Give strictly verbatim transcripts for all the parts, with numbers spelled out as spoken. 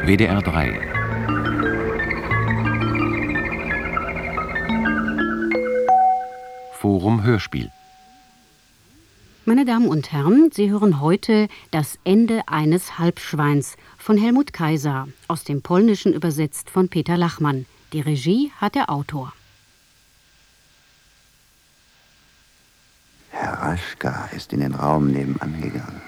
W D R drei. Forum Hörspiel. Meine Damen und Herren, Sie hören heute Das Ende eines Halbschweins von Helmut Kaiser, aus dem Polnischen übersetzt von Peter Lachmann. Die Regie hat der Autor. Herr Raschka ist in den Raum nebenan gegangen.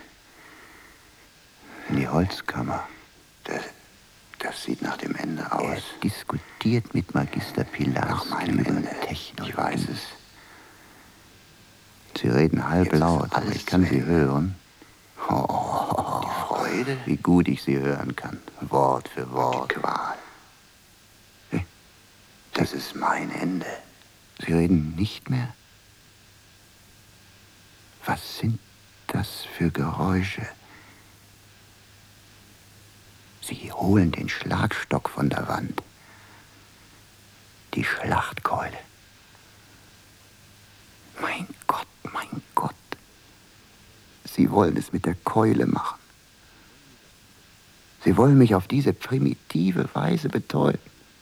In die Holzkammer. Das, das sieht nach dem Ende aus. Er diskutiert mit Magister Pilar über Technik. Ich weiß es. Sie reden halblaut, aber ich kann sie hören. Oh, die Freude, wie gut ich sie hören kann. Wort für Wort. Die Qual. Das ist mein Ende. Sie reden nicht mehr? Was sind das für Geräusche? Sie holen den Schlagstock von der Wand. Die Schlachtkeule. Mein Gott, mein Gott. Sie wollen es mit der Keule machen. Sie wollen mich auf diese primitive Weise betäuben.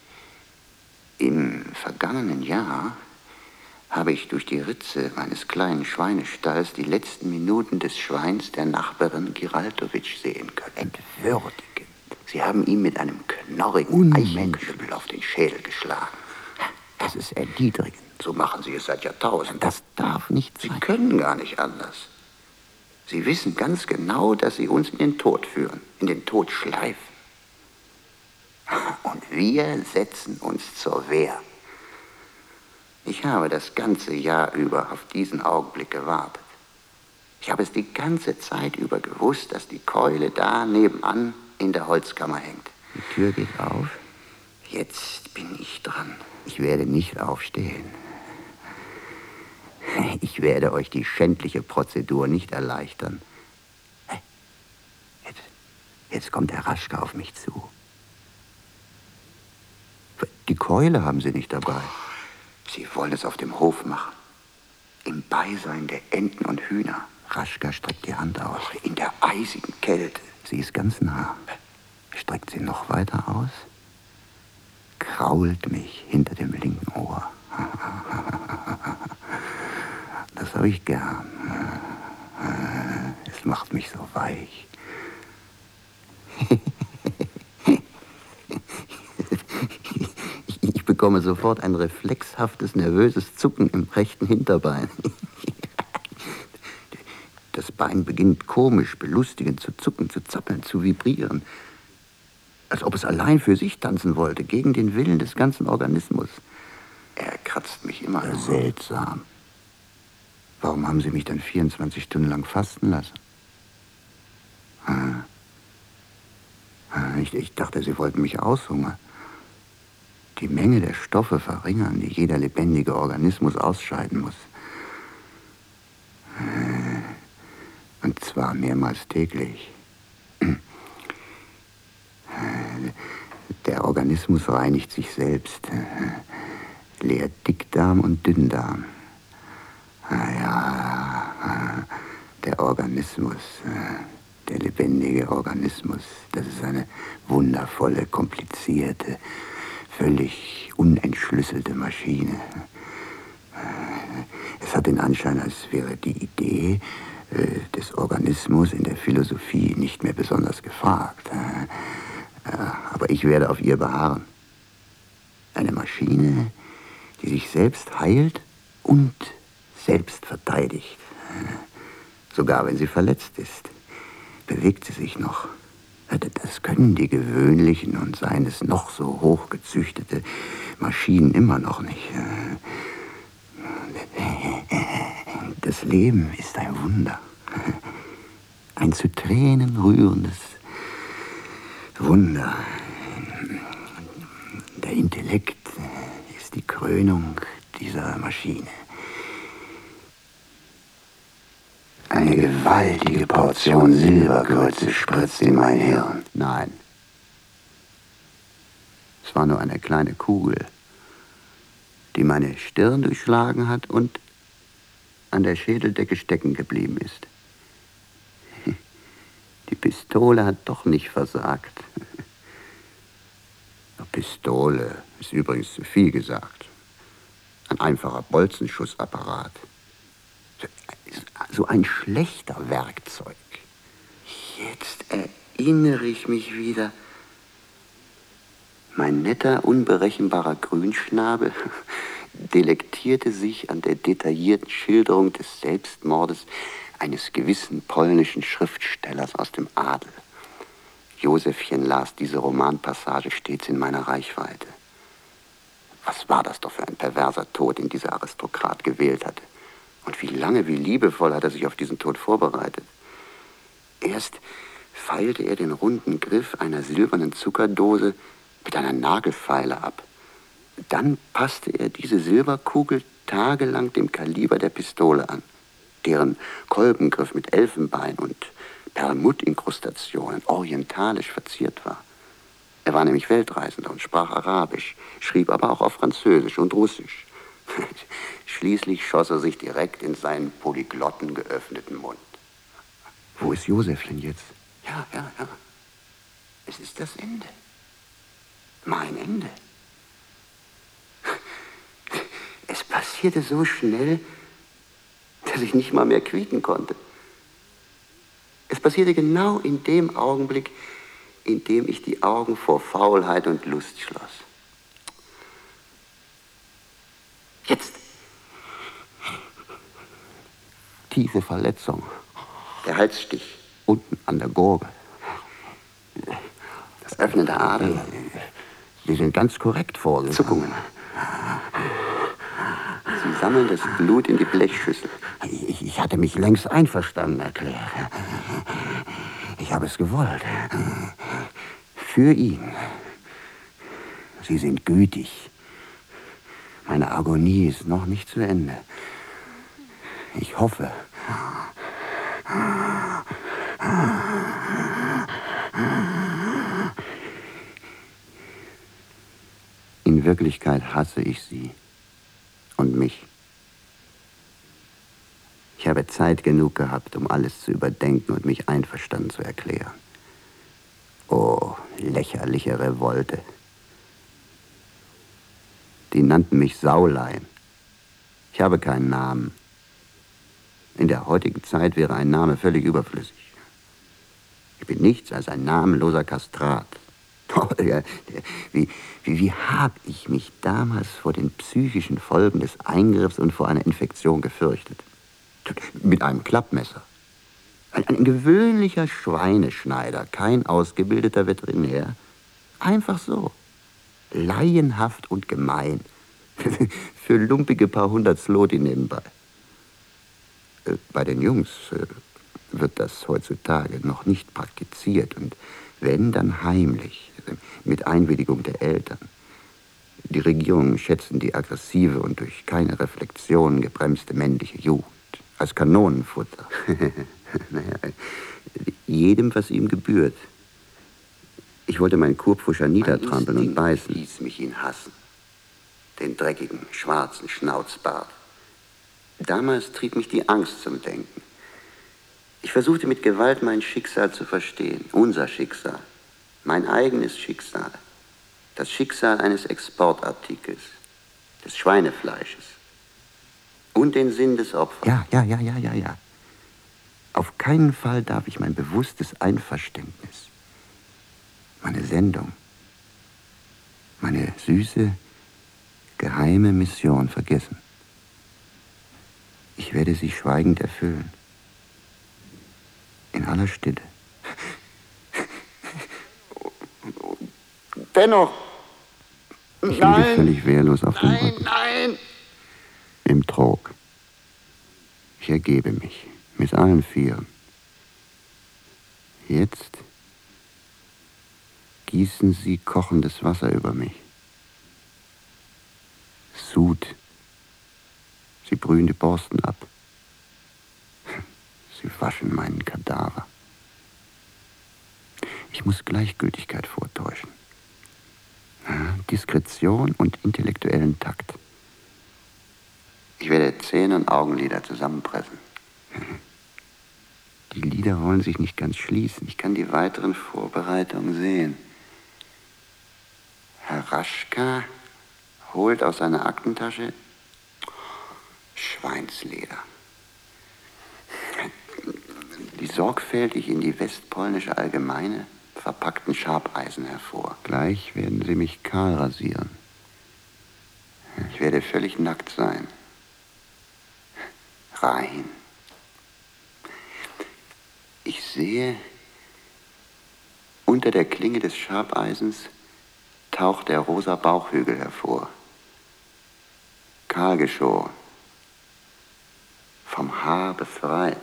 Im vergangenen Jahr habe ich durch die Ritze meines kleinen Schweinestalls die letzten Minuten des Schweins der Nachbarin Giraltowitsch sehen können. Entwürdigend. Sie haben ihm mit einem knorrigen Eichenknüppel auf den Schädel geschlagen. Das ist erniedrigend. So machen Sie es seit Jahrtausenden. Das darf nicht sein. Sie können gar nicht anders. Sie wissen ganz genau, dass Sie uns in den Tod führen, in den Tod schleifen. Und wir setzen uns zur Wehr. Ich habe das ganze Jahr über auf diesen Augenblick gewartet. Ich habe es die ganze Zeit über gewusst, dass die Keule da nebenan in der Holzkammer hängt. Die Tür geht auf. Jetzt bin ich dran. Ich werde nicht aufstehen. Ich werde euch die schändliche Prozedur nicht erleichtern. Jetzt, jetzt kommt der Raschka auf mich zu. Die Keule haben Sie nicht dabei. Sie wollen es auf dem Hof machen. Im Beisein der Enten und Hühner. Raschka streckt die Hand aus. In der eisigen Kälte. Sie ist ganz nah. Streckt sie noch weiter aus. Krault mich hinter dem linken Ohr. Das habe ich gern. Es macht mich so weich. Ich bekomme sofort ein reflexhaftes, nervöses Zucken im rechten Hinterbein. Das Bein beginnt komisch, belustigend zu zucken, zu zappeln, zu vibrieren. Als ob es allein für sich tanzen wollte, gegen den Willen des ganzen Organismus. Er kratzt mich immer noch. Seltsam. Warum haben Sie mich dann vierundzwanzig Stunden lang fasten lassen? Hm. Ich, ich dachte, Sie wollten mich aushungern. Die Menge der Stoffe verringern, die jeder lebendige Organismus ausscheiden muss. Und zwar mehrmals täglich. Der Organismus reinigt sich selbst. Leert Dickdarm und Dünndarm. Ja, der Organismus, der lebendige Organismus, das ist eine wundervolle, komplizierte, völlig unentschlüsselte Maschine. Es hat den Anschein, als wäre die Idee äh, des Organismus in der Philosophie nicht mehr besonders gefragt. Äh, aber ich werde auf ihr beharren. Eine Maschine, die sich selbst heilt und selbst verteidigt. Äh, sogar wenn sie verletzt ist, bewegt sie sich noch. Das können die gewöhnlichen und seien es noch so hochgezüchtete Maschinen immer noch nicht. Das Leben ist ein Wunder. Ein zu Tränen rührendes Wunder. Der Intellekt ist die Krönung dieser Maschine. Eine gewaltige Portion Silbergrütze spritzt in mein Hirn. Nein. Es war nur eine kleine Kugel, die meine Stirn durchschlagen hat und an der Schädeldecke stecken geblieben ist. Die Pistole hat doch nicht versagt. Pistole ist übrigens zu viel gesagt. Ein einfacher Bolzenschussapparat. So ein schlechter Werkzeug. Jetzt erinnere ich mich wieder. Mein netter, unberechenbarer Grünschnabel delektierte sich an der detaillierten Schilderung des Selbstmordes eines gewissen polnischen Schriftstellers aus dem Adel. Josephchen las diese Romanpassage stets in meiner Reichweite. Was war das doch für ein perverser Tod, den dieser Aristokrat gewählt hatte? Und wie lange, wie liebevoll hat er sich auf diesen Tod vorbereitet? Erst feilte er den runden Griff einer silbernen Zuckerdose mit einer Nagelfeile ab. Dann passte er diese Silberkugel tagelang dem Kaliber der Pistole an, deren Kolbengriff mit Elfenbein und Perlmuttinkrustationen orientalisch verziert war. Er war nämlich Weltreisender und sprach Arabisch, schrieb aber auch auf Französisch und Russisch. Schließlich schoss er sich direkt in seinen polyglotten geöffneten Mund. Wo ist Josephchen jetzt? Ja, ja, ja. Es ist das Ende. Mein Ende. Es passierte so schnell, dass ich nicht mal mehr quieken konnte. Es passierte genau in dem Augenblick, in dem ich die Augen vor Faulheit und Lust schloss. Jetzt. Tiefe Verletzung. Der Halsstich unten an der Gurgel. Das Öffnen der Adern. Sie sind ganz korrekt vorgegangen. Zuckungen. Sie sammeln das Blut in die Blechschüssel. Ich, ich hatte mich längst einverstanden erklärt. Ich habe es gewollt. Für ihn. Sie sind gütig. Meine Agonie ist noch nicht zu Ende. Ich hoffe. In Wirklichkeit hasse ich sie und mich. Ich habe Zeit genug gehabt, um alles zu überdenken und mich einverstanden zu erklären. Oh, lächerliche Revolte. Die nannten mich Saulein. Ich habe keinen Namen. In der heutigen Zeit wäre ein Name völlig überflüssig. Ich bin nichts als ein namenloser Kastrat. Oh, der, der, wie wie, wie habe ich mich damals vor den psychischen Folgen des Eingriffs und vor einer Infektion gefürchtet? Mit einem Klappmesser. Ein, ein gewöhnlicher Schweineschneider, kein ausgebildeter Veterinär. Einfach so. Laienhaft und gemein. Für lumpige paar hundert Zloty nebenbei. Bei den Jungs wird das heutzutage noch nicht praktiziert und wenn, dann heimlich, mit Einwilligung der Eltern. Die Regierungen schätzen die aggressive und durch keine Reflexion gebremste männliche Jugend als Kanonenfutter. Naja, jedem, was ihm gebührt. Ich wollte meinen Kurpfuscher niedertrampeln und beißen. Ließ mich ihn hassen. Den dreckigen, schwarzen Schnauzbart. Damals trieb mich die Angst zum Denken. Ich versuchte mit Gewalt mein Schicksal zu verstehen. Unser Schicksal. Mein eigenes Schicksal. Das Schicksal eines Exportartikels. Des Schweinefleisches. Und den Sinn des Opfers. Ja, ja, ja, ja, ja, ja. Auf keinen Fall darf ich mein bewusstes Einverständnis, meine Sendung, meine süße, geheime Mission vergessen. Ich werde sie schweigend erfüllen. In aller Stille. Dennoch. Ich liege völlig wehrlos auf dem Rücken. Nein, nein. Im Trog. Ich ergebe mich. Mit allen Vieren. Jetzt gießen Sie kochendes Wasser über mich. Sud. Sie brühen die Borsten ab. Sie waschen meinen Kadaver. Ich muss Gleichgültigkeit vortäuschen. Ja, Diskretion und intellektuellen Takt. Ich werde Zähne und Augenlider zusammenpressen. Die Lider wollen sich nicht ganz schließen. Ich kann die weiteren Vorbereitungen sehen. Raschka holt aus seiner Aktentasche Schweinsleder. Die sorgfältig in die Westpolnische Allgemeine verpackten Schabeisen hervor. Gleich werden sie mich kahl rasieren. Ich werde völlig nackt sein. Rein. Ich sehe, unter der Klinge des Schabeisens taucht der rosa Bauchhügel hervor. Kahlgeschoren. Vom Haar befreit.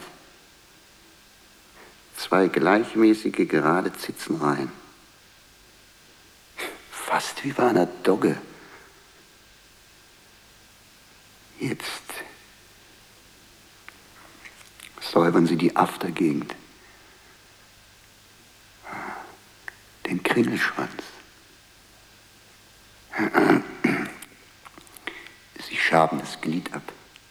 Zwei gleichmäßige, gerade Zitzenreihen. Fast wie bei einer Dogge. Jetzt säubern sie die Aftergegend. Den Kringelschwanz. Sie schaben das Glied ab.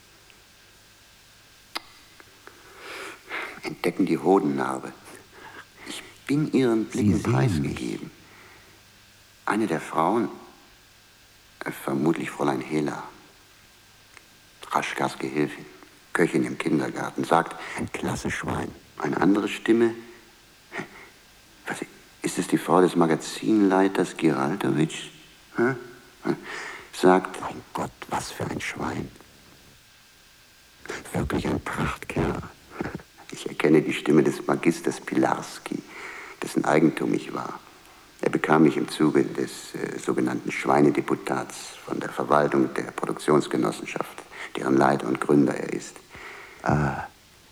Entdecken die Hodennarbe. Ich bin ihren Blicken preisgegeben. Eine der Frauen, äh, vermutlich Fräulein Hela, Raschkas Gehilfin, Köchin im Kindergarten, sagt, ein klasse Schwein. Eine andere Stimme, was, ist es die Frau des Magazinleiters Giraldowitsch? Hm? Hm? Sagt, mein Gott, was für ein Schwein. Wirklich ein Prachtkerl. Ich erkenne die Stimme des Magisters Pilarski, dessen Eigentum ich war. Er bekam mich im Zuge des äh, sogenannten Schweinedeputats von der Verwaltung der Produktionsgenossenschaft, deren Leiter und Gründer er ist. Ah,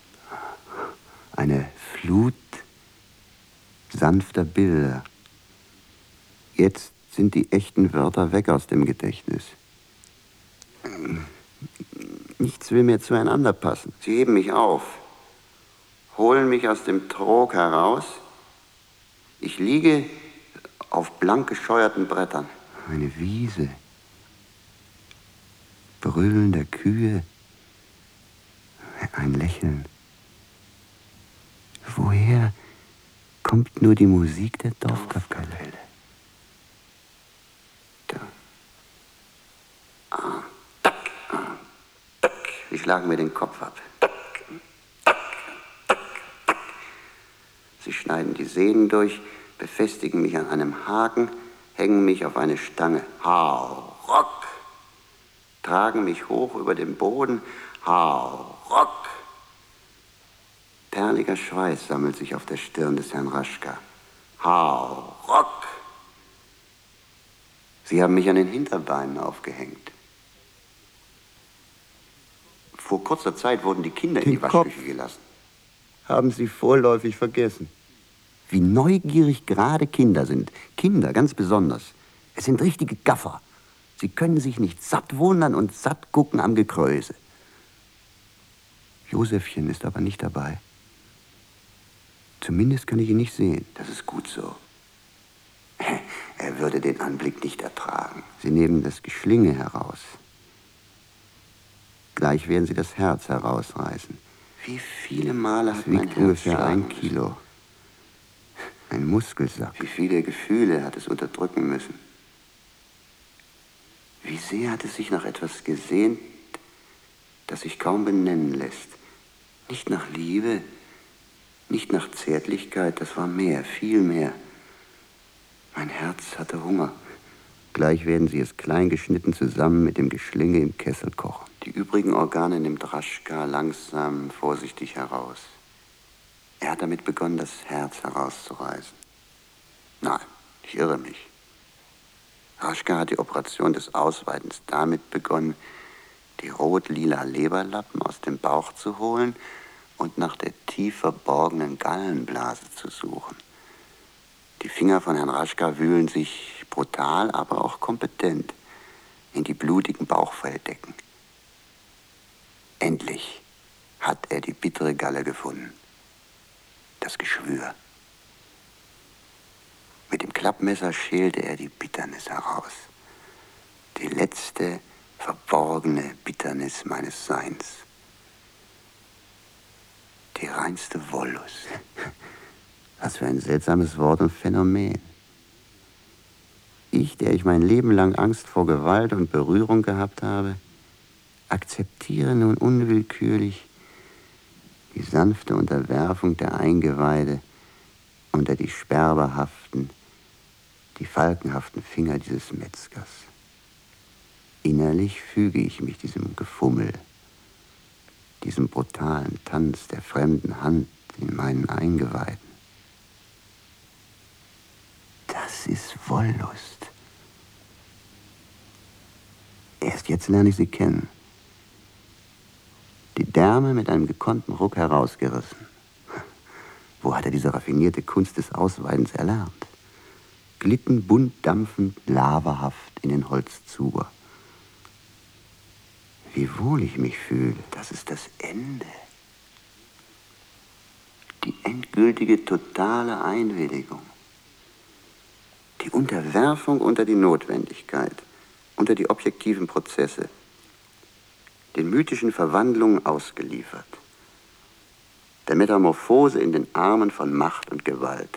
eine Flut sanfter Bilder. Jetzt sind die echten Wörter weg aus dem Gedächtnis. Nichts will mehr zueinander passen. Sie heben mich auf, holen mich aus dem Trog heraus. Ich liege auf blank gescheuerten Brettern. Eine Wiese. Brüllen der Kühe. Ein Lächeln. Woher kommt nur die Musik der Dorfkapelle? Da. Ah, tack, ah, tack. Sie schlagen mir den Kopf ab. Tack, tack, tack, tack. Sie schneiden die Sehnen durch, befestigen mich an einem Haken, hängen mich auf eine Stange. Hau, rock! Tragen mich hoch über den Boden. Hau, rock! Perliger Schweiß sammelt sich auf der Stirn des Herrn Raschka. Hau, rock! Sie haben mich an den Hinterbeinen aufgehängt. Vor kurzer Zeit wurden die Kinder in die Waschküche gelassen. Haben Sie vorläufig vergessen. Wie neugierig gerade Kinder sind. Kinder ganz besonders. Es sind richtige Gaffer. Sie können sich nicht satt wundern und satt gucken am Gekräuse. Josephchen ist aber nicht dabei. Zumindest kann ich ihn nicht sehen. Das ist gut so. Er würde den Anblick nicht ertragen. Sie nehmen das Geschlinge heraus. Gleich werden Sie das Herz herausreißen. Wie viele Male hat mein Herz ungefähr ein Kilo. Ein Muskelsack. Wie viele Gefühle hat es unterdrücken müssen. Wie sehr hat es sich nach etwas gesehnt, das sich kaum benennen lässt. Nicht nach Liebe, nicht nach Zärtlichkeit, das war mehr, viel mehr. Mein Herz hatte Hunger. Gleich werden sie es klein geschnitten zusammen mit dem Geschlinge im Kessel kochen. Die übrigen Organe nimmt Raschka langsam, vorsichtig heraus. Er hat damit begonnen, das Herz herauszureißen. Nein, ich irre mich. Raschka hat die Operation des Ausweitens damit begonnen, die rot-lila Leberlappen aus dem Bauch zu holen und nach der tief verborgenen Gallenblase zu suchen. Die Finger von Herrn Raschka wühlen sich brutal, aber auch kompetent in die blutigen Bauchfelldecken. Endlich hat er die bittere Galle gefunden. Das Geschwür. Mit dem Klappmesser schälte er die Bitternis heraus. Die letzte verborgene Bitternis meines Seins. Die reinste Wollust. Was für ein seltsames Wort und Phänomen. Ich, der ich mein Leben lang Angst vor Gewalt und Berührung gehabt habe, akzeptiere nun unwillkürlich die sanfte Unterwerfung der Eingeweide unter die sperberhaften, die falkenhaften Finger dieses Metzgers. Innerlich füge ich mich diesem Gefummel, diesem brutalen Tanz der fremden Hand in meinen Eingeweiden. Das ist Wollust. Erst jetzt lerne ich sie kennen. Die Därme mit einem gekonnten Ruck herausgerissen. Wo hat er diese raffinierte Kunst des Ausweidens erlernt? Glitten bunt dampfend, lavahaft in den Holzzuber. Wie wohl ich mich fühle, das ist das Ende. Die endgültige, totale Einwilligung. Die Unterwerfung unter die Notwendigkeit, unter die objektiven Prozesse, den mythischen Verwandlungen ausgeliefert, der Metamorphose in den Armen von Macht und Gewalt.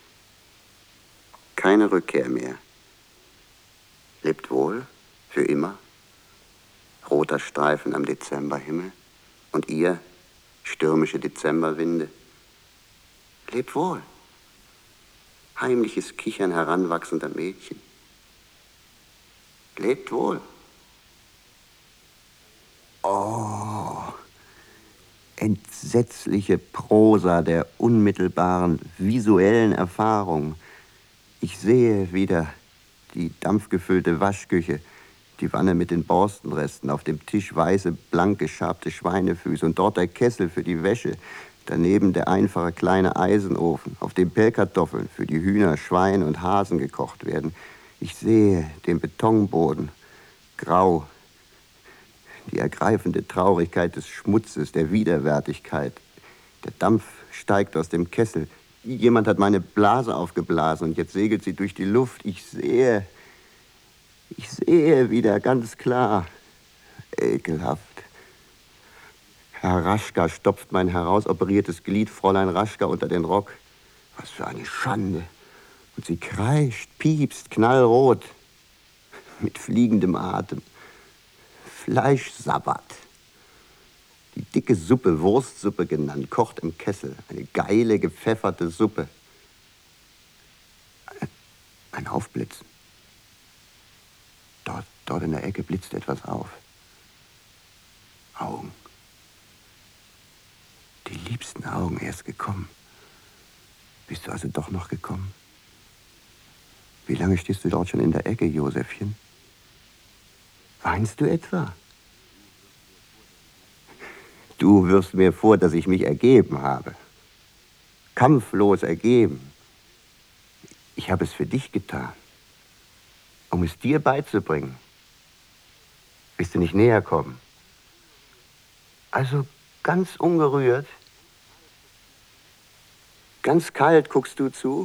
Keine Rückkehr mehr. Lebt wohl, für immer. Roter Streifen am Dezemberhimmel und ihr, stürmische Dezemberwinde. Lebt wohl. Heimliches Kichern heranwachsender Mädchen. Lebt wohl. Oh, entsetzliche Prosa der unmittelbaren visuellen Erfahrung. Ich sehe wieder die dampfgefüllte Waschküche, die Wanne mit den Borstenresten, auf dem Tisch weiße, blank geschabte Schweinefüße und dort der Kessel für die Wäsche, daneben der einfache kleine Eisenofen, auf dem Pellkartoffeln für die Hühner, Schweine und Hasen gekocht werden. Ich sehe den Betonboden, grau, die ergreifende Traurigkeit des Schmutzes, der Widerwärtigkeit. Der Dampf steigt aus dem Kessel. Jemand hat meine Blase aufgeblasen und jetzt segelt sie durch die Luft. Ich sehe, ich sehe wieder ganz klar. Ekelhaft. Herr Raschka stopft mein herausoperiertes Glied Fräulein Raschka unter den Rock. Was für eine Schande. Und sie kreischt, piepst, knallrot, mit fliegendem Atem. Fleischsabbat. Die dicke Suppe, Wurstsuppe genannt, kocht im Kessel. Eine geile, gepfefferte Suppe. Ein Aufblitzen. Dort, dort in der Ecke blitzt etwas auf. Augen. Die liebsten Augen, erst gekommen. Bist du also doch noch gekommen? Wie lange stehst du dort schon in der Ecke, Josephchen? Weinst du etwa? Du wirfst mir vor, dass ich mich ergeben habe. Kampflos ergeben. Ich habe es für dich getan, um es dir beizubringen. Willst du nicht näher kommen? Also ganz ungerührt, ganz kalt guckst du zu?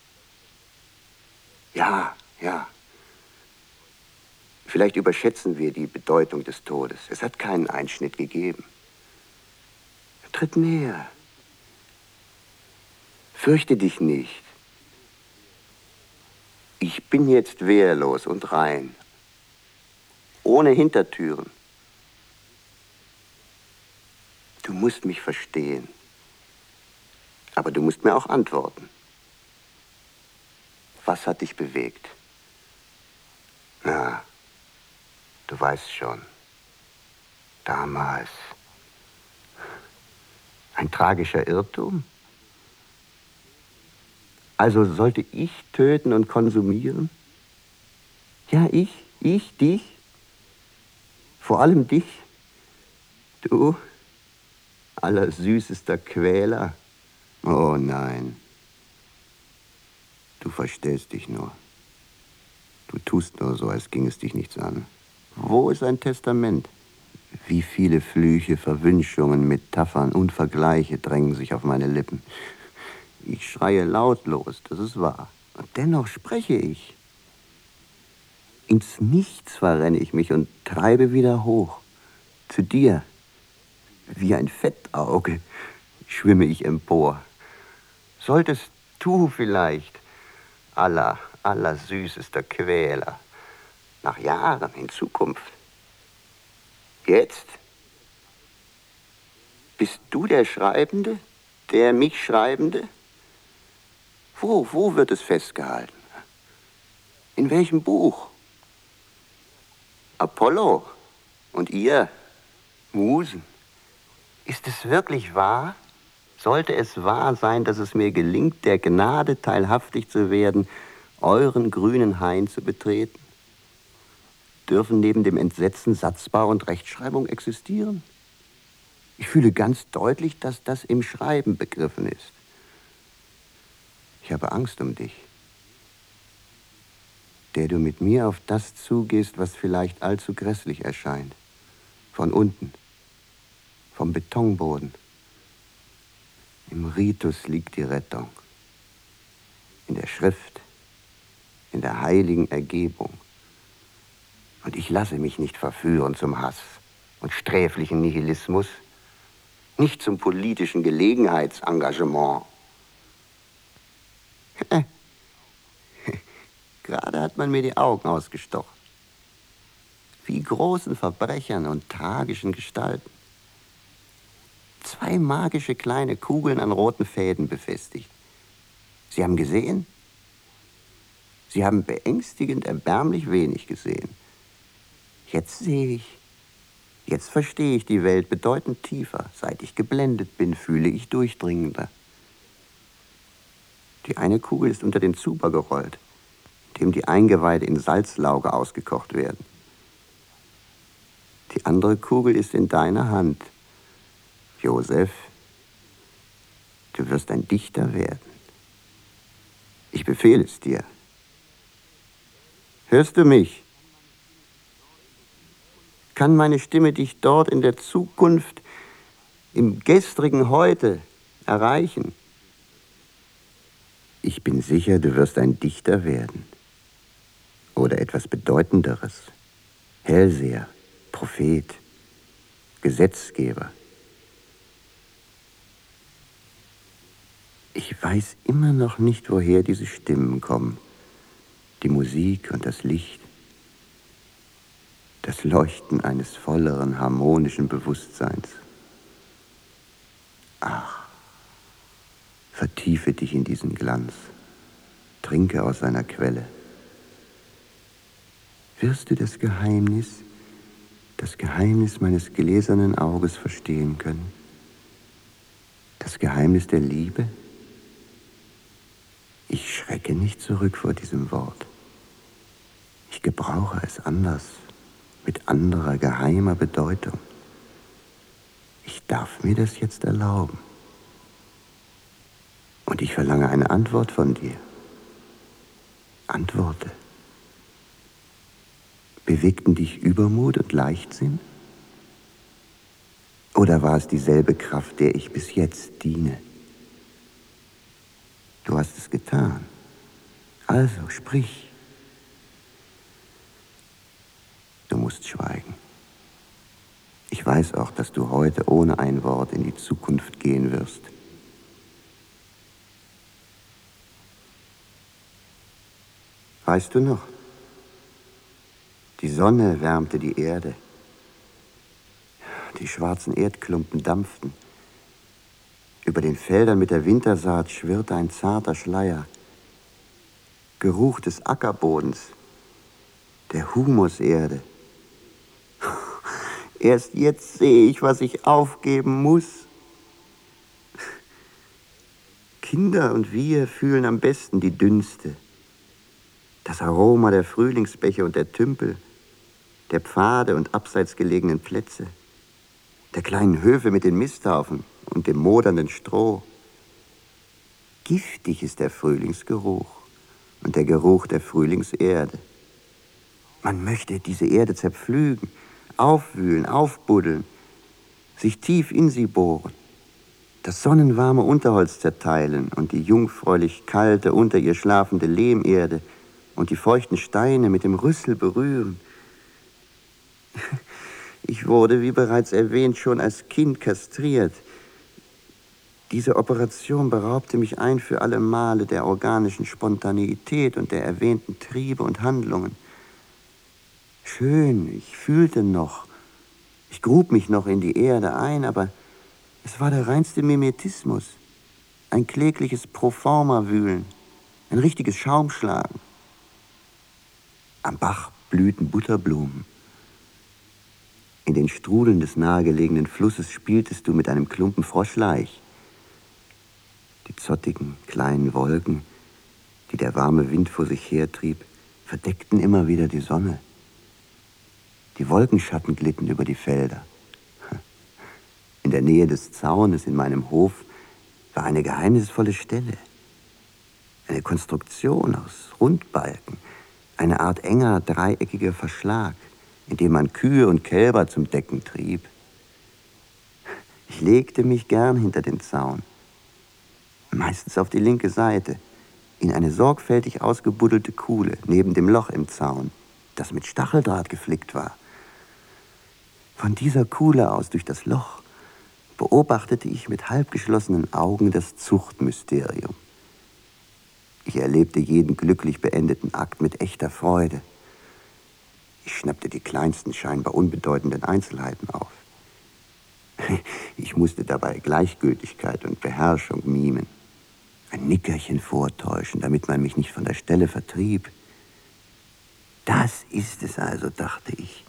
Ja, ja. Vielleicht überschätzen wir die Bedeutung des Todes. Es hat keinen Einschnitt gegeben. Tritt näher. Fürchte dich nicht. Ich bin jetzt wehrlos und rein. Ohne Hintertüren. Du musst mich verstehen. Aber du musst mir auch antworten. Was hat dich bewegt? Na, du weißt schon. Damals. Ein tragischer Irrtum? Also sollte ich töten und konsumieren? Ja, ich, ich, dich. Vor allem dich. Du, allersüßester Quäler. Oh nein. Du verstellst dich nur. Du tust nur so, als ging es dich nichts an. Wo ist ein Testament? Wie viele Flüche, Verwünschungen, Metaphern und Vergleiche drängen sich auf meine Lippen. Ich schreie lautlos, das ist wahr. Und dennoch spreche ich. Ins Nichts verrenne ich mich und treibe wieder hoch. Zu dir. Wie ein Fettauge schwimme ich empor. Solltest du vielleicht, Allah, allersüßester Quäler. Nach Jahren in Zukunft. Jetzt? Bist du der Schreibende? Der mich Schreibende? Wo, wo wird es festgehalten? In welchem Buch? Apollo und ihr, Musen. Ist es wirklich wahr? Sollte es wahr sein, dass es mir gelingt, der Gnade teilhaftig zu werden, euren grünen Hain zu betreten? Dürfen neben dem Entsetzen Satzbau und Rechtschreibung existieren? Ich fühle ganz deutlich, dass das im Schreiben begriffen ist. Ich habe Angst um dich, der du mit mir auf das zugehst, was vielleicht allzu grässlich erscheint. Von unten, vom Betonboden. Im Ritus liegt die Rettung. In der Schrift, in der heiligen Ergebung. Und ich lasse mich nicht verführen zum Hass und sträflichen Nihilismus, nicht zum politischen Gelegenheitsengagement. Gerade hat man mir die Augen ausgestochen. Wie großen Verbrechern und tragischen Gestalten. Zwei magische kleine Kugeln an roten Fäden befestigt. Sie haben gesehen? Sie haben beängstigend erbärmlich wenig gesehen. Jetzt sehe ich. Jetzt verstehe ich die Welt bedeutend tiefer. Seit ich geblendet bin, fühle ich durchdringender. Die eine Kugel ist unter den Zuber gerollt, in dem die Eingeweide in Salzlauge ausgekocht werden. Die andere Kugel ist in deiner Hand. Josef, du wirst ein Dichter werden. Ich befehle es dir. Hörst du mich? Kann meine Stimme dich dort in der Zukunft, im gestrigen Heute erreichen? Ich bin sicher, du wirst ein Dichter werden. Oder etwas Bedeutenderes. Hellseher, Prophet, Gesetzgeber. Ich weiß immer noch nicht, woher diese Stimmen kommen. Die Musik und das Licht. Das Leuchten eines volleren, harmonischen Bewusstseins. Ach, vertiefe dich in diesen Glanz. Trinke aus seiner Quelle. Wirst du das Geheimnis, das Geheimnis meines gläsernen Auges verstehen können? Das Geheimnis der Liebe? Ich schrecke nicht zurück vor diesem Wort. Ich gebrauche es anders, mit anderer geheimer Bedeutung. Ich darf mir das jetzt erlauben. Und ich verlange eine Antwort von dir. Antworte. Bewegten dich Übermut und Leichtsinn? Oder war es dieselbe Kraft, der ich bis jetzt diene? Du hast es getan. Also sprich. Du musst schweigen. Ich weiß auch, dass du heute ohne ein Wort in die Zukunft gehen wirst. Weißt du noch? Die Sonne wärmte die Erde. Die schwarzen Erdklumpen dampften. Über den Feldern mit der Wintersaat schwirrte ein zarter Schleier. Geruch des Ackerbodens, der Humuserde. Erst jetzt sehe ich, was ich aufgeben muss. Kinder und wir fühlen am besten die Dünste. Das Aroma der Frühlingsbäche und der Tümpel, der Pfade und abseits gelegenen Plätze, der kleinen Höfe mit den Misthaufen und dem modernden Stroh. Giftig ist der Frühlingsgeruch und der Geruch der Frühlingserde. Man möchte diese Erde zerpflügen, aufwühlen, aufbuddeln, sich tief in sie bohren, das sonnenwarme Unterholz zerteilen und die jungfräulich kalte, unter ihr schlafende Lehmerde und die feuchten Steine mit dem Rüssel berühren. Ich wurde, wie bereits erwähnt, schon als Kind kastriert. Diese Operation beraubte mich ein für alle Male der organischen Spontaneität und der erwähnten Triebe und Handlungen. Schön, ich fühlte noch, ich grub mich noch in die Erde ein, aber es war der reinste Mimetismus, ein klägliches Proforma-Wühlen, ein richtiges Schaumschlagen. Am Bach blühten Butterblumen. In den Strudeln des nahegelegenen Flusses spieltest du mit einem Klumpen Froschlaich. Die zottigen, kleinen Wolken, die der warme Wind vor sich hertrieb, verdeckten immer wieder die Sonne. Die Wolkenschatten glitten über die Felder. In der Nähe des Zaunes in meinem Hof war eine geheimnisvolle Stelle. Eine Konstruktion aus Rundbalken, eine Art enger, dreieckiger Verschlag, in dem man Kühe und Kälber zum Decken trieb. Ich legte mich gern hinter den Zaun, meistens auf die linke Seite, in eine sorgfältig ausgebuddelte Kuhle neben dem Loch im Zaun, das mit Stacheldraht geflickt war. Von dieser Kuhle aus durch das Loch beobachtete ich mit halbgeschlossenen Augen das Zuchtmysterium. Ich erlebte jeden glücklich beendeten Akt mit echter Freude. Ich schnappte die kleinsten, scheinbar unbedeutenden Einzelheiten auf. Ich musste dabei Gleichgültigkeit und Beherrschung mimen, ein Nickerchen vortäuschen, damit man mich nicht von der Stelle vertrieb. Das ist es also, dachte ich.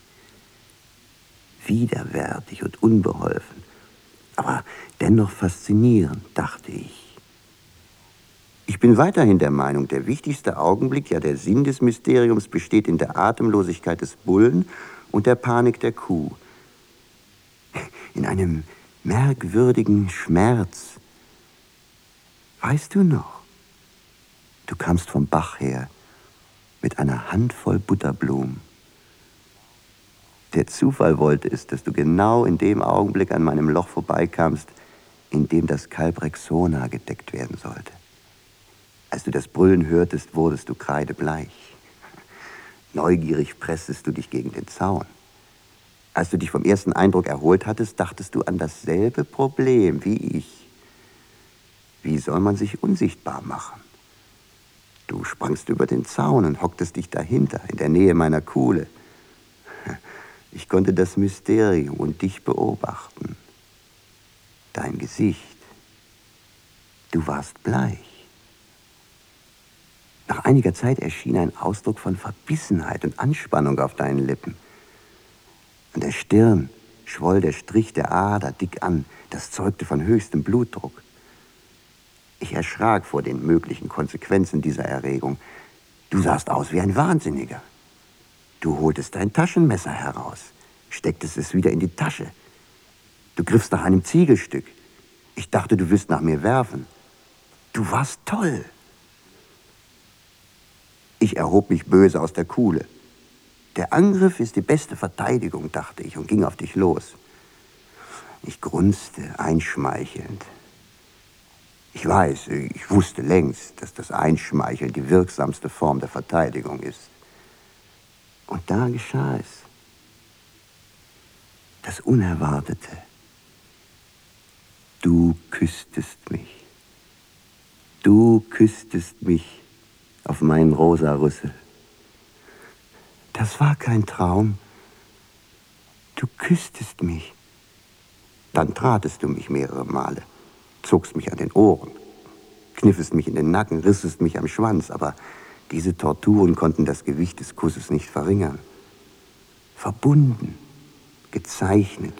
Widerwärtig und unbeholfen, aber dennoch faszinierend, dachte ich. Ich bin weiterhin der Meinung, der wichtigste Augenblick, ja der Sinn des Mysteriums besteht in der Atemlosigkeit des Bullen und der Panik der Kuh. In einem merkwürdigen Schmerz. Weißt du noch? Du kamst vom Bach her mit einer Handvoll Butterblumen. Der Zufall wollte es, dass du genau in dem Augenblick an meinem Loch vorbeikamst, in dem das Kalb Rexona gedeckt werden sollte. Als du das Brüllen hörtest, wurdest du kreidebleich. Neugierig presstest du dich gegen den Zaun. Als du dich vom ersten Eindruck erholt hattest, dachtest du an dasselbe Problem wie ich. Wie soll man sich unsichtbar machen? Du sprangst über den Zaun und hocktest dich dahinter, in der Nähe meiner Kuhle. Ich konnte das Mysterium und dich beobachten. Dein Gesicht. Du warst bleich. Nach einiger Zeit erschien ein Ausdruck von Verbissenheit und Anspannung auf deinen Lippen. An der Stirn schwoll der Strich der Ader dick an. Das zeugte von höchstem Blutdruck. Ich erschrak vor den möglichen Konsequenzen dieser Erregung. Du sahst aus wie ein Wahnsinniger. Du holtest dein Taschenmesser heraus, stecktest es wieder in die Tasche. Du griffst nach einem Ziegelstück. Ich dachte, du willst nach mir werfen. Du warst toll. Ich erhob mich böse aus der Kuhle. Der Angriff ist die beste Verteidigung, dachte ich, und ging auf dich los. Ich grunzte, einschmeichelnd. Ich weiß, ich wusste längst, dass das Einschmeicheln die wirksamste Form der Verteidigung ist. Und da geschah es. Das Unerwartete. Du küsstest mich. Du küsstest mich auf meinen rosa Rüssel. Das war kein Traum. Du küsstest mich. Dann tratest du mich mehrere Male, zogst mich an den Ohren, kniffest mich in den Nacken, rissest mich am Schwanz, aber diese Torturen konnten das Gewicht des Kusses nicht verringern. Verbunden, gezeichnet.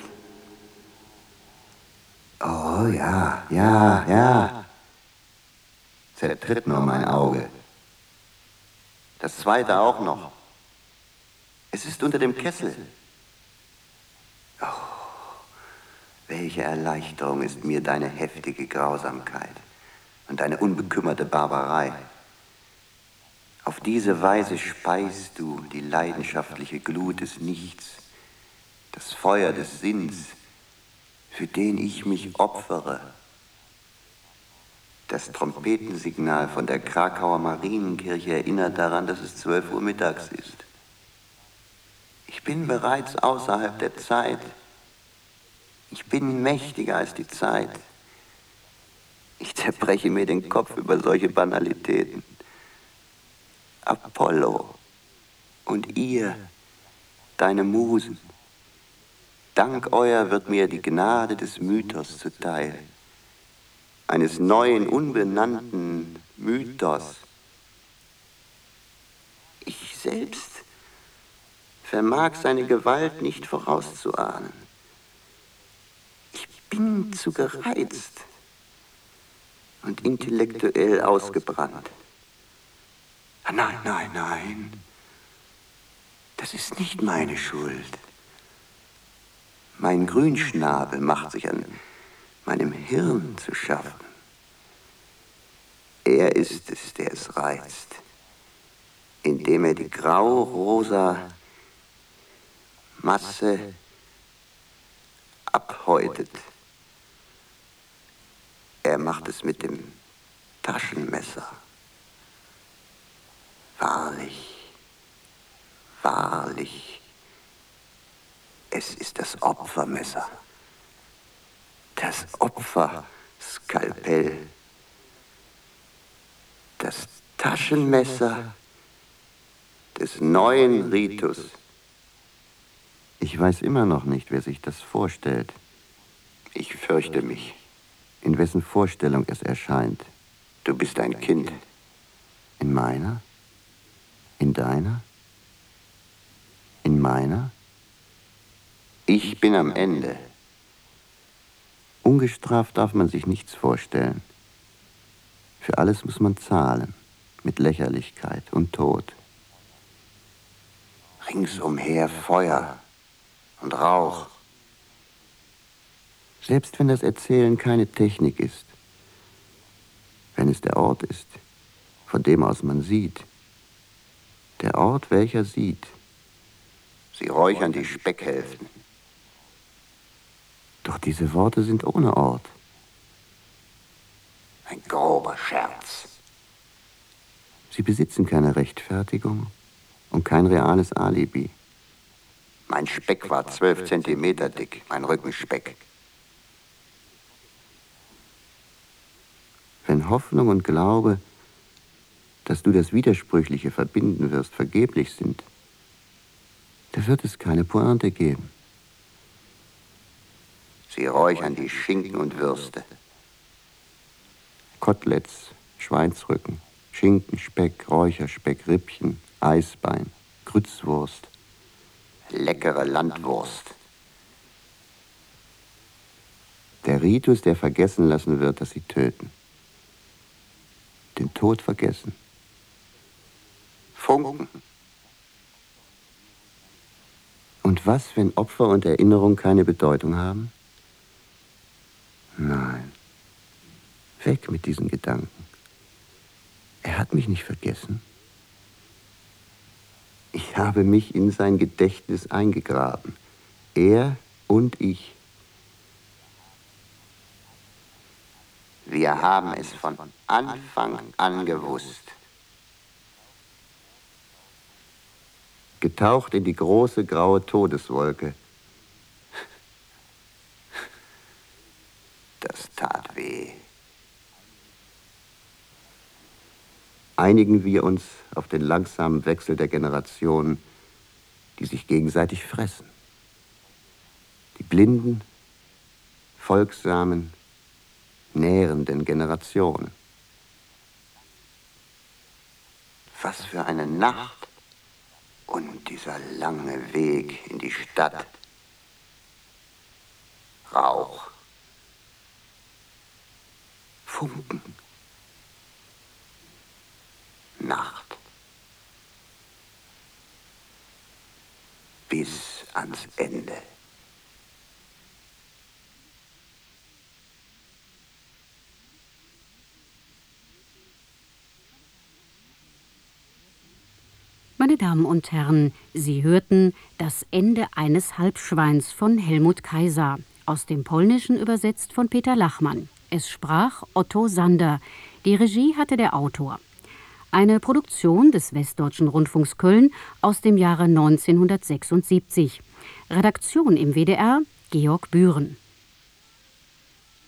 Oh ja, ja, ja. Zertritt nur mein Auge. Das zweite auch noch. Es ist unter dem Kessel. Oh, welche Erleichterung ist mir deine heftige Grausamkeit und deine unbekümmerte Barbarei. Auf diese Weise speist du die leidenschaftliche Glut des Nichts, das Feuer des Sinns, für den ich mich opfere. Das Trompetensignal von der Krakauer Marienkirche erinnert daran, dass es zwölf Uhr mittags ist. Ich bin bereits außerhalb der Zeit. Ich bin mächtiger als die Zeit. Ich zerbreche mir den Kopf über solche Banalitäten. Apollo und ihr, deine Musen. Dank euer wird mir die Gnade des Mythos zuteil. Eines neuen, unbenannten Mythos. Ich selbst vermag seine Gewalt nicht vorauszuahnen. Ich bin zu gereizt und intellektuell ausgebrannt. Nein, nein, nein. Das ist nicht meine Schuld. Mein Grünschnabel macht sich an meinem Hirn zu schaffen. Er ist es, der es reizt, indem er die grau-rosa Masse abhäutet. Er macht es mit dem Taschenmesser. Wahrlich, wahrlich, es ist das Opfermesser, das Opferskalpell, das Taschenmesser des neuen Ritus. Ich weiß immer noch nicht, wer sich das vorstellt. Ich fürchte mich. In wessen Vorstellung es erscheint. Du bist ein Kind. In meiner? In deiner? In meiner? Ich bin am Ende. Ungestraft darf man sich nichts vorstellen. Für alles muss man zahlen, mit Lächerlichkeit und Tod. Ringsumher Feuer und Rauch. Selbst wenn das Erzählen keine Technik ist, wenn es der Ort ist, von dem aus man sieht, der Ort, welcher sieht. Sie räuchern die Speckhälften. Doch diese Worte sind ohne Ort. Ein grober Scherz. Sie besitzen keine Rechtfertigung und kein reales Alibi. Mein Speck war zwölf Zentimeter dick, mein Rückenspeck. Wenn Hoffnung und Glaube, dass du das Widersprüchliche verbinden wirst, vergeblich sind, da wird es keine Pointe geben. Sie räuchern die Schinken und Würste. Koteletts, Schweinsrücken, Schinken, Speck, Räucherspeck, Rippchen, Eisbein, Grützwurst. Leckere Landwurst. Der Ritus, der vergessen lassen wird, dass sie töten. Den Tod vergessen. Funken. Und was, wenn Opfer und Erinnerung keine Bedeutung haben? Nein. Weg mit diesen Gedanken. Er hat mich nicht vergessen. Ich habe mich in sein Gedächtnis eingegraben. Er und ich. Wir haben es von Anfang an gewusst. Getaucht in die große graue Todeswolke. Das tat weh. Einigen wir uns auf den langsamen Wechsel der Generationen, die sich gegenseitig fressen. Die blinden, folgsamen, nährenden Generationen. Was für eine Nacht und dieser lange Weg in die Stadt. Rauch. Funken. Nacht. Bis ans Ende. Meine Damen und Herren, Sie hörten Das Ende eines Halbschweins von Helmut Kaiser, aus dem Polnischen übersetzt von Peter Lachmann. Es sprach Otto Sander. Die Regie hatte der Autor. Eine Produktion des Westdeutschen Rundfunks Köln aus dem Jahre neunzehnhundertsechsundsiebzig. Redaktion im W D R Georg Bühren.